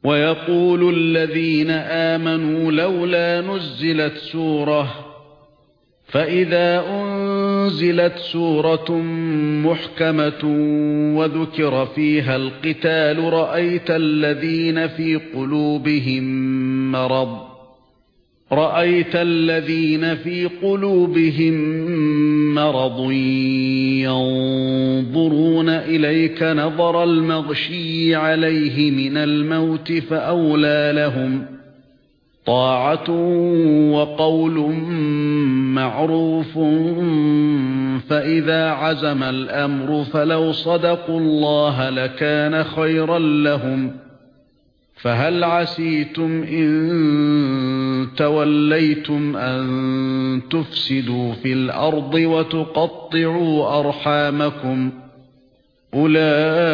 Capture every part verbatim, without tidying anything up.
وَيَقُولُ الَّذِينَ آمَنُوا لَوْلَا نُزِّلَتْ سُورَةٌ فَإِذَا أُنْزِلَتْ سُورَةٌ مُحْكَمَةٌ وَذُكِرَ فِيهَا الْقِتَالُ رَأَيْتَ الَّذِينَ فِي قُلُوبِهِم مَّرَضٌ رَأَيْتَ الَّذِينَ فِي قُلُوبِهِم مَّرَضٌ يَنظُرُونَ إِلَيْكَ نَظَرَ الْمَغْشِيِّ عَلَيْهِ مِنَ الْمَوْتِ فَأَوْلَى لَهُمْ طَاعَةٌ وَقَوْلٌ مَّعْرُوفٌ فَإِذَا عَزَمَ الْأَمْرُ فَلَوْ صَدَقُوا اللَّهَ لَكَانَ خَيْرًا لَّهُمْ فَهَلْ عَسَيْتُمْ إِن تَوَلَّيْتُمْ أَن تُفْسِدُوا فِي الْأَرْضِ وَتُقَطِّعُوا أَرْحَامَكُمْ أُولَئِكَ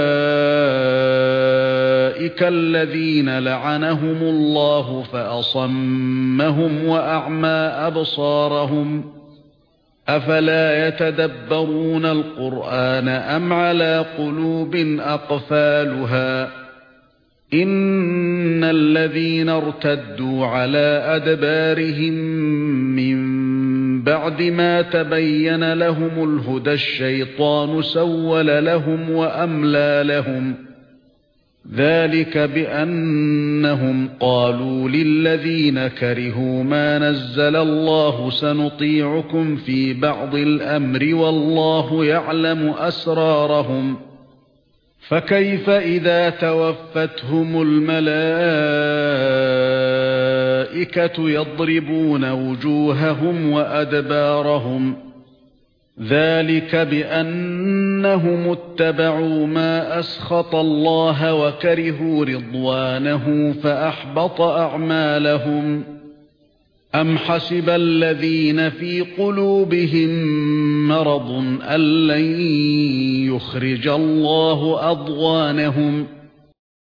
الَّذِينَ لَعَنَهُمُ اللَّهُ فَأَصَمَّهُمْ وَأَعْمَى أَبْصَارَهُمْ أَفَلَا يَتَدَبَّرُونَ الْقُرْآنَ أَمْ عَلَى قُلُوبٍ أَقْفَالُهَا إِنَّ الَّذِينَ ارْتَدُّوا عَلَى أَدْبَارِهِمْ مِنْ بَعْدِ مَا تَبَيَّنَ لَهُمُ الْهُدَى الشَّيْطَانُ سَوَّلَ لَهُمْ وَأَمْلَى لَهُمْ ذَلِكَ بِأَنَّهُمْ قَالُوا لِلَّذِينَ كَرِهُوا مَا نَزَّلَ اللَّهُ سَنُطِيعُكُمْ فِي بَعْضِ الْأَمْرِ وَاللَّهُ يَعْلَمُ أَسْرَارَهُمْ فَكَيْفَ إِذَا تَوَفَّتْهُمُ الْمَلَائِكَةُ يَضْرِبُونَ وُجُوهَهُمْ وَأَدْبَارَهُمْ ذَلِكَ بِأَنَّهُمُ اتَّبَعُوا مَا أَسْخَطَ اللَّهَ وَكَرِهُوا رِضْوَانَهُ فَأَحْبَطَ أَعْمَالَهُمْ أَمْ حَسِبَ الَّذِينَ فِي قُلُوبِهِم مَّرَضٌ أَن لَّن يُخْرِجَ اللَّهُ أَضْغَانَهُمْ